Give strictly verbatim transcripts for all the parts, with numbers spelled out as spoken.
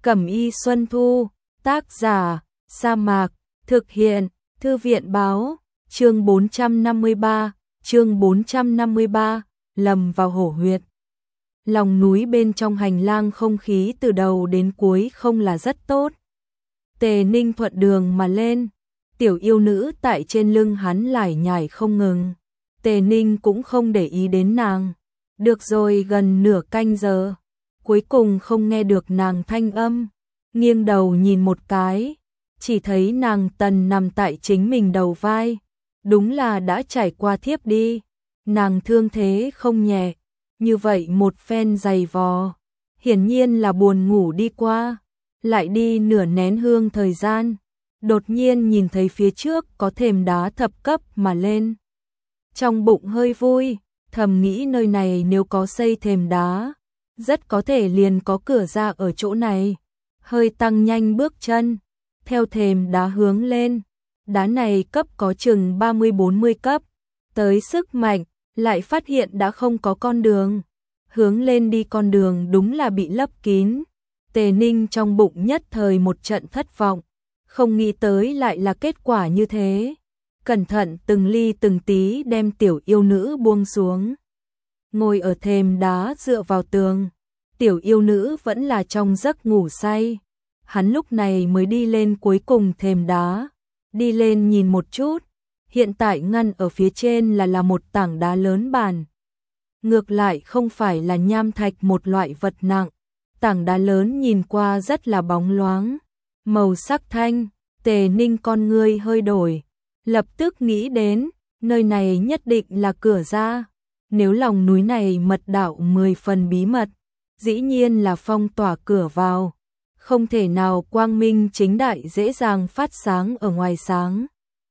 Cẩm y Xuân Thu, tác giả, Sa Mạc, thực hiện, Thư viện báo, chương bốn trăm năm mươi ba, chương bốn trăm năm mươi ba, lầm vào hổ huyệt. Lòng núi bên trong hành lang không khí từ đầu đến cuối không là rất tốt. Tề Ninh thuận đường mà lên, tiểu yêu nữ tại trên lưng hắn lải nhải không ngừng. Tề Ninh cũng không để ý đến nàng. Được rồi, gần nửa canh giờ, cuối cùng không nghe được nàng thanh âm. Nghiêng đầu nhìn một cái, chỉ thấy nàng tần nằm tại chính mình đầu vai. Đúng là đã trải qua thiếp đi. Nàng thương thế không nhẹ, như vậy một phen giày vò, hiển nhiên là buồn ngủ đi qua. Lại đi nửa nén hương thời gian, đột nhiên nhìn thấy phía trước có thềm đá thập cấp mà lên. Trong bụng hơi vui, thầm nghĩ nơi này nếu có xây thềm đá, rất có thể liền có cửa ra ở chỗ này. Hơi tăng nhanh bước chân, theo thềm đá hướng lên. Đá này cấp có chừng ba mươi bốn mươi cấp, tới sức mạnh, lại phát hiện đã không có con đường. Hướng lên đi con đường đúng là bị lấp kín. Tề Ninh trong bụng nhất thời một trận thất vọng, không nghĩ tới lại là kết quả như thế. Cẩn thận từng ly từng tí đem tiểu yêu nữ buông xuống. Ngồi ở thềm đá dựa vào tường, tiểu yêu nữ vẫn là trong giấc ngủ say. Hắn lúc này mới đi lên cuối cùng thềm đá, đi lên nhìn một chút. Hiện tại ngăn ở phía trên là là một tảng đá lớn bản. Ngược lại không phải là nham thạch một loại vật nặng. Tảng đá lớn nhìn qua rất là bóng loáng, màu sắc thanh. Tề Ninh con ngươi hơi đổi, lập tức nghĩ đến, nơi này nhất định là cửa ra. Nếu lòng núi này mật đạo mười phần bí mật, dĩ nhiên là phong tỏa cửa vào, không thể nào quang minh chính đại dễ dàng phát sáng ở ngoài sáng.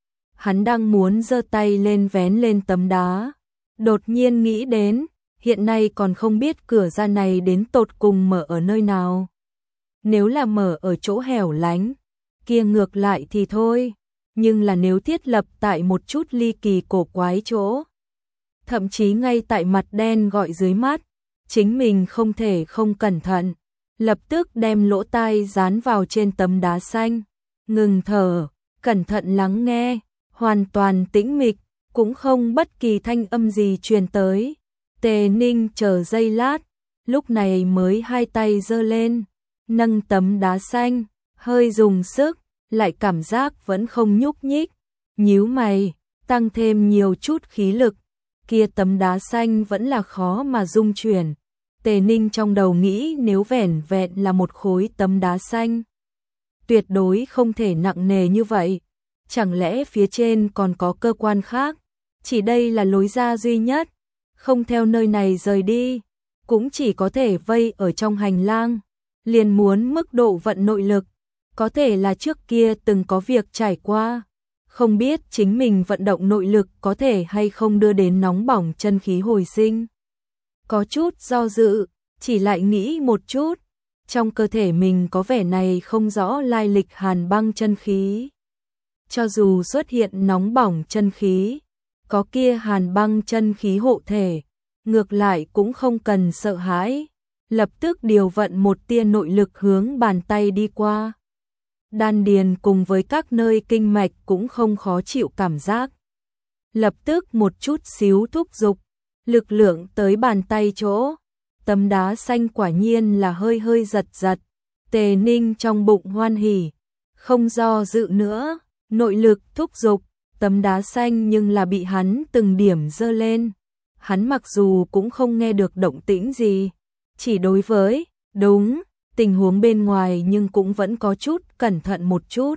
Hắn đang muốn giơ tay lên vén lên tấm đá, đột nhiên nghĩ đến, hiện nay còn không biết cửa ra này đến tột cùng mở ở nơi nào. Nếu là mở ở chỗ hẻo lánh, kia ngược lại thì thôi, nhưng là nếu thiết lập tại một chút ly kỳ cổ quái chỗ, thậm chí ngay tại mặt đen gọi dưới mắt, chính mình không thể không cẩn thận, lập tức đem lỗ tai dán vào trên tấm đá xanh, ngừng thở, cẩn thận lắng nghe, hoàn toàn tĩnh mịch, cũng không bất kỳ thanh âm gì truyền tới. Tề Ninh chờ giây lát, lúc này mới hai tay giơ lên, nâng tấm đá xanh, hơi dùng sức, lại cảm giác vẫn không nhúc nhích, nhíu mày, tăng thêm nhiều chút khí lực, kia tấm đá xanh vẫn là khó mà dung chuyển. Tề Ninh trong đầu nghĩ nếu vẻn vẹn là một khối tấm đá xanh, tuyệt đối không thể nặng nề như vậy, chẳng lẽ phía trên còn có cơ quan khác, chỉ đây là lối ra duy nhất. Không theo nơi này rời đi, cũng chỉ có thể vây ở trong hành lang. Liền muốn mức độ vận nội lực, có thể là trước kia từng có việc trải qua, không biết chính mình vận động nội lực có thể hay không đưa đến nóng bỏng chân khí hồi sinh. Có chút do dự, chỉ lại nghĩ một chút, trong cơ thể mình có vẻ này không rõ lai lịch hàn băng chân khí. Cho dù xuất hiện nóng bỏng chân khí, có kia hàn băng chân khí hộ thể, ngược lại cũng không cần sợ hãi, lập tức điều vận một tia nội lực hướng bàn tay đi qua. Đan điền cùng với các nơi kinh mạch cũng không khó chịu cảm giác. Lập tức một chút xíu thúc giục, lực lượng tới bàn tay chỗ, tấm đá xanh quả nhiên là hơi hơi giật giật. Tề Ninh trong bụng hoan hỉ, không do dự nữa, nội lực thúc giục. Tấm đá xanh nhưng là bị hắn từng điểm giơ lên. Hắn mặc dù cũng không nghe được động tĩnh gì, chỉ đối với, đúng, tình huống bên ngoài nhưng cũng vẫn có chút cẩn thận một chút.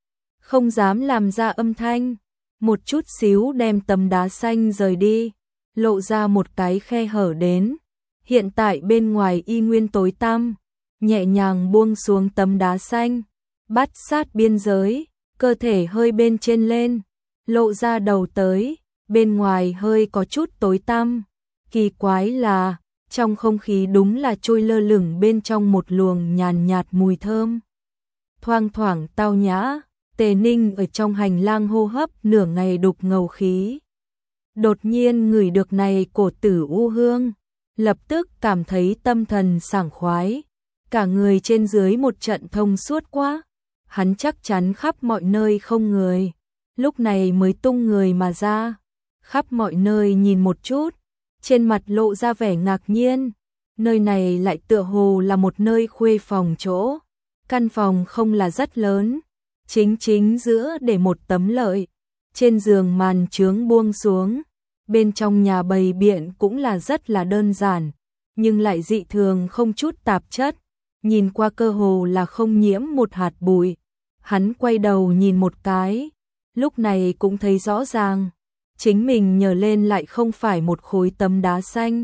Không dám làm ra âm thanh, một chút xíu đem tấm đá xanh rời đi, lộ ra một cái khe hở đến. Hiện tại bên ngoài y nguyên tối tăm, nhẹ nhàng buông xuống tấm đá xanh, bắt sát biên giới, cơ thể hơi bên trên lên. Lộ ra đầu tới, bên ngoài hơi có chút tối tăm. Kỳ quái là, trong không khí đúng là trôi lơ lửng bên trong một luồng nhàn nhạt mùi thơm. Thoang thoảng tao nhã, Tề Ninh ở trong hành lang hô hấp nửa ngày đục ngầu khí. Đột nhiên ngửi được này cổ tử u hương, lập tức cảm thấy tâm thần sảng khoái. cả người trên dưới một trận thông suốt quá. Hắn chắc chắn khắp mọi nơi không người, lúc này mới tung người mà ra. Khắp mọi nơi nhìn một chút, trên mặt lộ ra vẻ ngạc nhiên. Nơi này lại tựa hồ là một nơi khuê phòng chỗ. Căn phòng không là rất lớn, chính chính giữa để một tấm lợi. Trên giường màn chướng buông xuống, bên trong nhà bày biện cũng là rất là đơn giản, nhưng lại dị thường không chút tạp chất, nhìn qua cơ hồ là không nhiễm một hạt bụi. Hắn quay đầu nhìn một cái, lúc này cũng thấy rõ ràng, chính mình nhờ lên lại không phải một khối tấm đá xanh.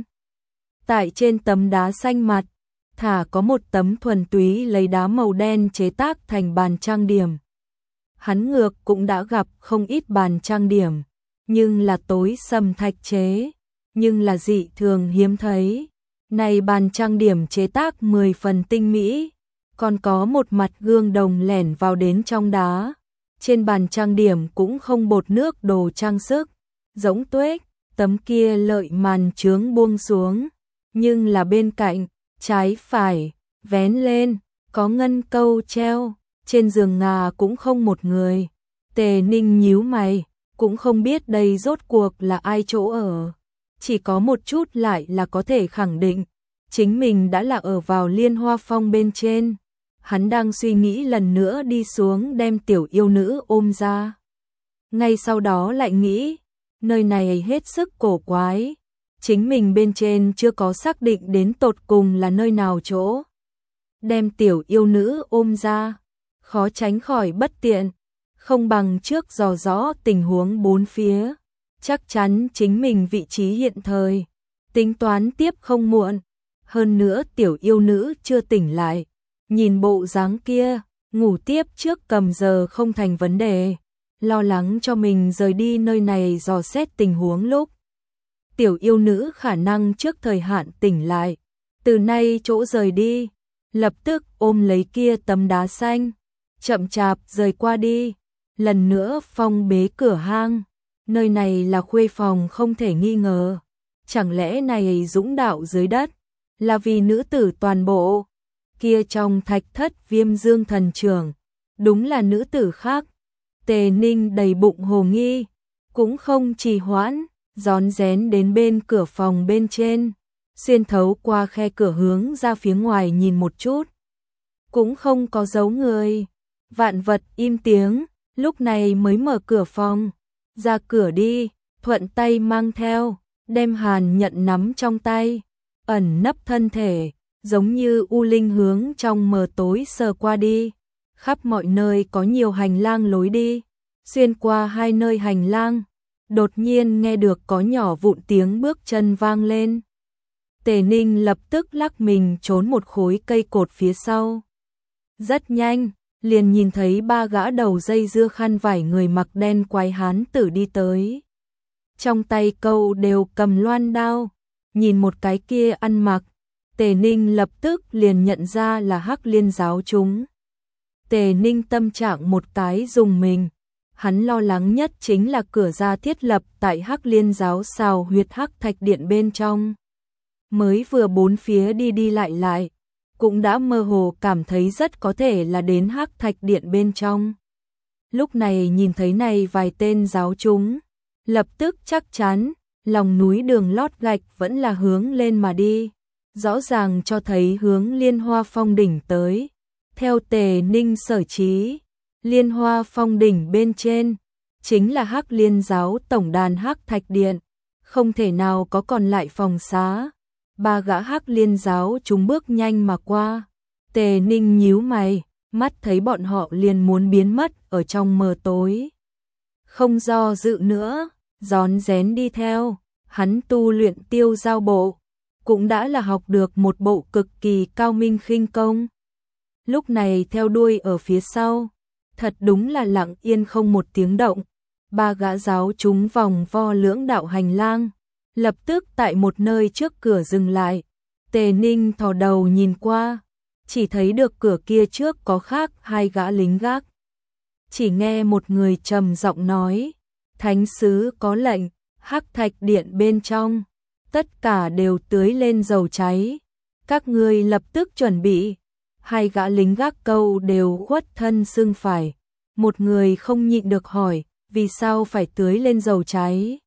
Tại trên tấm đá xanh mặt, thả có một tấm thuần túy lấy đá màu đen chế tác thành bàn trang điểm. Hắn ngược cũng đã gặp không ít bàn trang điểm, nhưng là tối sầm thạch chế, nhưng là dị thường hiếm thấy. Này bàn trang điểm chế tác mười phần tinh mỹ, còn có một mặt gương đồng lẻn vào đến trong đá. Trên bàn trang điểm cũng không bột nước đồ trang sức, giống tuếch, tấm kia lợi màn chướng buông xuống, nhưng là bên cạnh, trái phải, vén lên, có ngân câu treo, trên giường ngà cũng không một người. Tề Ninh nhíu mày, cũng không biết đây rốt cuộc là ai chỗ ở. Chỉ có một chút lại là có thể khẳng định, chính mình đã là ở vào Liên Hoa Phong bên trên. Hắn đang suy nghĩ lần nữa đi xuống đem tiểu yêu nữ ôm ra. Ngay sau đó lại nghĩ, nơi này hết sức cổ quái. Chính mình bên trên chưa có xác định đến tột cùng là nơi nào chỗ. Đem tiểu yêu nữ ôm ra, khó tránh khỏi bất tiện, không bằng trước dò rõ tình huống bốn phía. Chắc chắn chính mình vị trí hiện thời, tính toán tiếp không muộn. Hơn nữa tiểu yêu nữ chưa tỉnh lại, nhìn bộ dáng kia, ngủ tiếp trước cầm giờ không thành vấn đề. Lo lắng cho mình rời đi nơi này dò xét tình huống lúc tiểu yêu nữ khả năng trước thời hạn tỉnh lại, từ nay chỗ rời đi, lập tức ôm lấy kia tấm đá xanh, chậm chạp rời qua đi. Lần nữa phong bế cửa hang, nơi này là khuê phòng không thể nghi ngờ. Chẳng lẽ này dũng đạo dưới đất là vì nữ tử toàn bộ? Kia trong thạch thất Viêm Dương thần trưởng, đúng là nữ tử khác. Tề Ninh đầy bụng hồ nghi, cũng không trì hoãn, rón rén đến bên cửa phòng bên trên, xuyên thấu qua khe cửa hướng ra phía ngoài nhìn một chút. Cũng không có dấu người, vạn vật im tiếng, lúc này mới mở cửa phòng, ra cửa đi, thuận tay mang theo, đem Hàn Nhận nắm trong tay, ẩn nấp thân thể, giống như u linh hướng trong mờ tối sờ qua đi. Khắp mọi nơi có nhiều hành lang lối đi, xuyên qua hai nơi hành lang, đột nhiên nghe được có nhỏ vụn tiếng bước chân vang lên. Tề Ninh lập tức lắc mình trốn một khối cây cột phía sau. Rất nhanh, liền nhìn thấy ba gã đầu dây dưa khăn vải người mặc đen quái hán tử đi tới. Trong tay câu đều cầm loan đao, nhìn một cái kia ăn mặc, Tề Ninh lập tức liền nhận ra là Hắc Liên giáo chúng. Tề Ninh tâm trạng một cái dùng mình, hắn lo lắng nhất chính là cửa ra thiết lập tại Hắc Liên giáo xào huyệt Hắc Thạch Điện bên trong. Mới vừa bốn phía đi đi lại lại, cũng đã mơ hồ cảm thấy rất có thể là đến Hắc Thạch Điện bên trong. Lúc này nhìn thấy này vài tên giáo chúng, lập tức chắc chắn, lòng núi đường lót gạch vẫn là hướng lên mà đi, rõ ràng cho thấy hướng Liên Hoa Phong đỉnh tới. Theo Tề Ninh sở trí, Liên Hoa Phong đỉnh bên trên, chính là Hắc Liên giáo tổng đàn Hắc Thạch Điện, không thể nào có còn lại phòng xá. Ba gã Hắc Liên giáo chúng bước nhanh mà qua, Tề Ninh nhíu mày, mắt thấy bọn họ liền muốn biến mất ở trong mờ tối. Không do dự nữa, rón rén đi theo, hắn tu luyện tiêu giao bộ, cũng đã là học được một bộ cực kỳ cao minh khinh công. Lúc này theo đuôi ở phía sau, thật đúng là lặng yên không một tiếng động. Ba gã giáo chúng vòng vo lưỡng đạo hành lang, lập tức tại một nơi trước cửa dừng lại. Tề Ninh thò đầu nhìn qua, chỉ thấy được cửa kia trước có khác hai gã lính gác. Chỉ nghe một người trầm giọng nói, thánh sứ có lệnh, Hắc Thạch Điện bên trong, tất cả đều tưới lên dầu cháy. Các ngươi lập tức chuẩn bị, Hai gã lính gác câu đều khuất thân xương phải. Một người không nhịn được hỏi, vì sao phải tưới lên dầu cháy?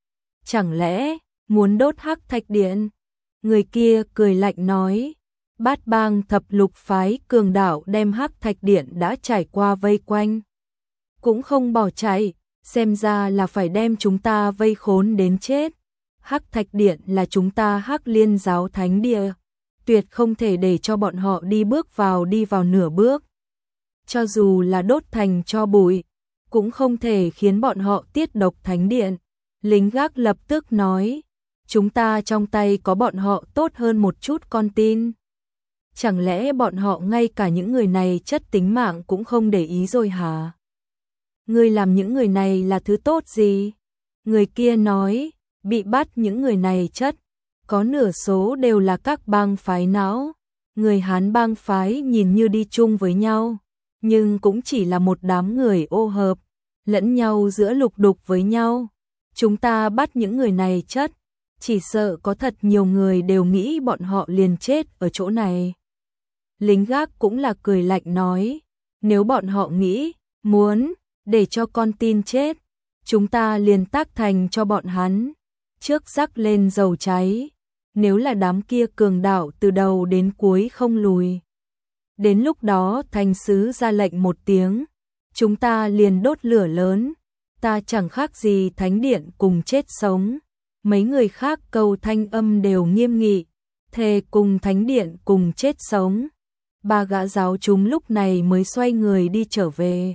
Chẳng lẽ muốn đốt hắc thạch điện? Người kia cười lạnh nói, Bát Bang thập lục phái cường đạo đem hắc thạch điện đã trải qua vây quanh, cũng không bỏ chạy, xem ra là phải đem chúng ta vây khốn đến chết. Hắc thạch điện là chúng ta Hắc Liên giáo thánh địa, tuyệt không thể để cho bọn họ đi bước vào đi vào nửa bước. Cho dù là đốt thành cho bụi, cũng không thể khiến bọn họ tiết độc thánh điện. Lính gác lập tức nói, chúng ta trong tay có bọn họ tốt hơn một chút con tin. Chẳng lẽ bọn họ ngay cả những người này chất tính mạng cũng không để ý rồi hả? Ngươi làm những người này là thứ tốt gì? Người kia nói, bị bắt những người này chất, có nửa số đều là các bang phái não. Người Hán bang phái nhìn như đi chung với nhau, nhưng cũng chỉ là một đám người ô hợp, lẫn nhau giữa lục đục với nhau. Chúng ta bắt những người này chất, chỉ sợ có thật nhiều người đều nghĩ bọn họ liền chết ở chỗ này. Lính gác cũng là cười lạnh nói, nếu bọn họ nghĩ, muốn, để cho con tin chết, chúng ta liền tác thành cho bọn hắn, trước rắc lên dầu cháy, nếu là đám kia cường đạo từ đầu đến cuối không lùi. Đến lúc đó thành sứ ra lệnh một tiếng, chúng ta liền đốt lửa lớn, ta chẳng khác gì thánh điện cùng chết sống. Mấy người khác câu thanh âm đều nghiêm nghị, thề cùng thánh điện cùng chết sống. Ba gã giáo chúng lúc này mới xoay người đi trở về.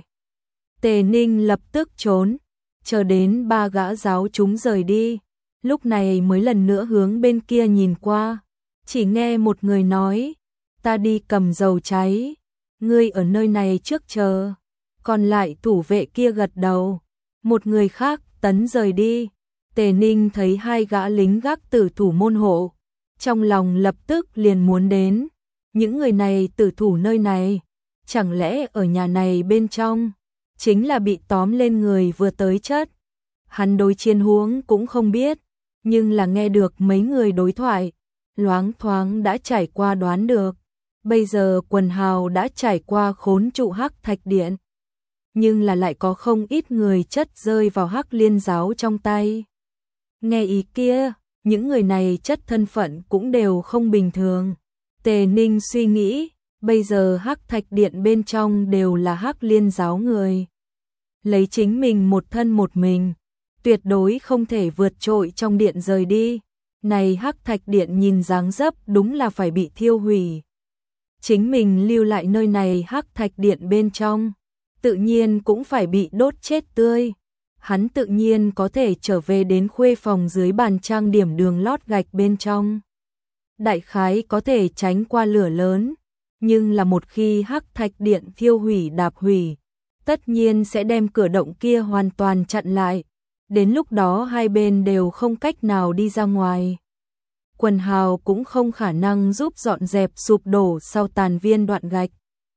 Tề Ninh lập tức trốn, chờ đến ba gã giáo chúng rời đi, lúc này mới lần nữa hướng bên kia nhìn qua, chỉ nghe một người nói, ta đi cầm dầu cháy, ngươi ở nơi này trước chờ. Còn lại thủ vệ kia gật đầu, một người khác tấn rời đi. Tề Ninh thấy hai gã lính gác tử thủ môn hộ, trong lòng lập tức liền muốn đến, những người này tử thủ nơi này, chẳng lẽ ở nhà này bên trong, chính là bị tóm lên người vừa tới chất. Hắn đối chiến huống cũng không biết, nhưng là nghe được mấy người đối thoại, loáng thoáng đã trải qua đoán được, bây giờ quần hào đã trải qua khốn trụ hắc thạch điện, nhưng là lại có không ít người chất rơi vào Hắc Liên giáo trong tay. Nghe ý kia, những người này chất thân phận cũng đều không bình thường. Tề Ninh suy nghĩ, bây giờ Hắc Thạch Điện bên trong đều là Hắc Liên giáo người. Lấy chính mình một thân một mình, tuyệt đối không thể vượt trội trong điện rời đi. Này Hắc Thạch Điện nhìn dáng dấp đúng là phải bị thiêu hủy. Chính mình lưu lại nơi này Hắc Thạch Điện bên trong, tự nhiên cũng phải bị đốt chết tươi. Hắn tự nhiên có thể trở về đến khuê phòng dưới bàn trang điểm đường lót gạch bên trong. Đại khái có thể tránh qua lửa lớn, nhưng là một khi Hắc Thạch Điện thiêu hủy đạp hủy, tất nhiên sẽ đem cửa động kia hoàn toàn chặn lại. Đến lúc đó hai bên đều không cách nào đi ra ngoài. Quần hào cũng không khả năng giúp dọn dẹp sụp đổ sau tàn viên đoạn gạch.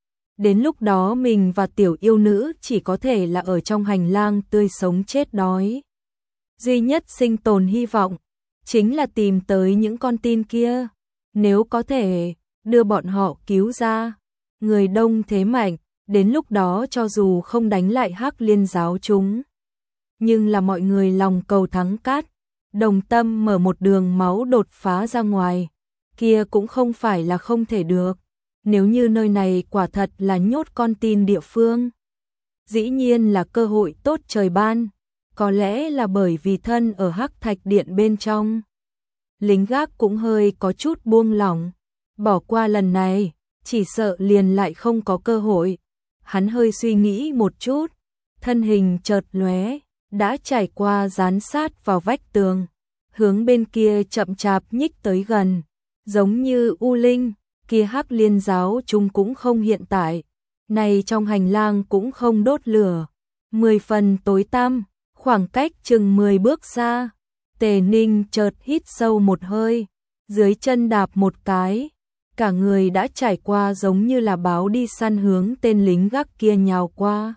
Đến lúc đó mình và tiểu yêu nữ chỉ có thể là ở trong hành lang tươi sống chết đói. Duy nhất sinh tồn hy vọng chính là tìm tới những con tin kia, nếu có thể đưa bọn họ cứu ra. Người đông thế mạnh, đến lúc đó cho dù không đánh lại Hắc Liên giáo chúng, nhưng là mọi người lòng cầu thắng cát, đồng tâm mở một đường máu đột phá ra ngoài, kia cũng không phải là không thể được. Nếu như nơi này quả thật là nhốt con tin địa phương, dĩ nhiên là cơ hội tốt trời ban, có lẽ là bởi vì thân ở Hắc Thạch Điện bên trong. Lính gác cũng hơi có chút buông lỏng, bỏ qua lần này, chỉ sợ liền lại không có cơ hội. Hắn hơi suy nghĩ một chút, thân hình chợt lóe, đã trải qua dán sát vào vách tường, hướng bên kia chậm chạp nhích tới gần, giống như U Linh. Kia Hắc Liên giáo chúng cũng không hiện tại, này trong hành lang cũng không đốt lửa, mười phần tối tăm, khoảng cách chừng mười bước xa. Tề Ninh chợt hít sâu một hơi, dưới chân đạp một cái, cả người đã trải qua giống như là báo đi săn hướng tên lính gác kia nhào qua.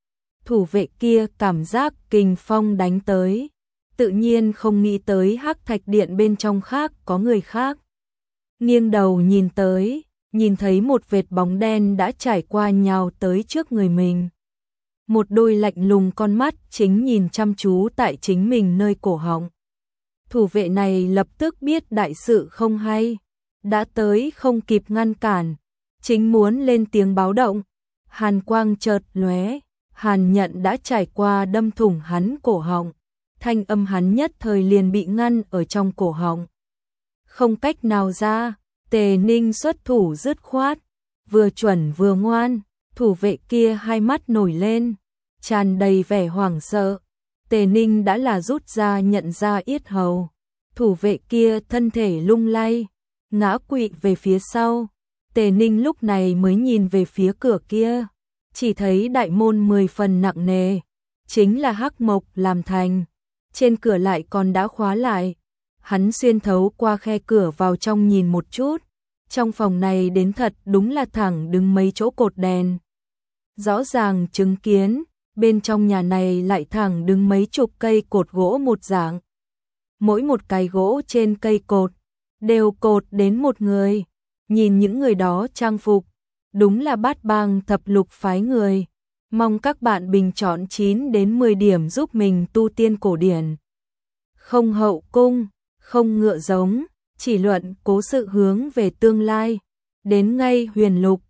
Thủ vệ kia cảm giác kình phong đánh tới, tự nhiên không nghĩ tới Hắc Thạch Điện bên trong khác có người khác. Nghiêng đầu nhìn tới, nhìn thấy một vệt bóng đen đã trải qua nhào tới trước người mình. Một đôi lạnh lùng con mắt chính nhìn chăm chú tại chính mình nơi cổ họng. Thủ vệ này lập tức biết đại sự không hay, đã tới không kịp ngăn cản, chính muốn lên tiếng báo động. Hàn quang chợt lóe, hàn nhận đã trải qua đâm thủng hắn cổ họng, thanh âm hắn nhất thời liền bị ngăn ở trong cổ họng. Không cách nào ra, Tề Ninh xuất thủ dứt khoát, vừa chuẩn vừa ngoan, thủ vệ kia hai mắt nổi lên, tràn đầy vẻ hoảng sợ. Tề Ninh đã là rút ra nhận ra yết hầu, thủ vệ kia thân thể lung lay, ngã quỵ về phía sau. Tề Ninh lúc này mới nhìn về phía cửa kia, chỉ thấy đại môn mười phần nặng nề, chính là hắc mộc làm thành, trên cửa lại còn đã khóa lại. Hắn xuyên thấu qua khe cửa vào trong nhìn một chút, trong phòng này đến thật đúng là thẳng đứng mấy chỗ cột đèn. Rõ ràng chứng kiến, bên trong nhà này lại thẳng đứng mấy chục cây cột gỗ một dạng. Mỗi một cái gỗ trên cây cột, đều cột đến một người. Nhìn những người đó trang phục, đúng là bát bang thập lục phái người. Mong các bạn bình chọn chín đến mười điểm giúp mình tu tiên cổ điển. Không hậu cung, không ngựa giống, chỉ luận cố sự hướng về tương lai. Đến ngay huyền lục,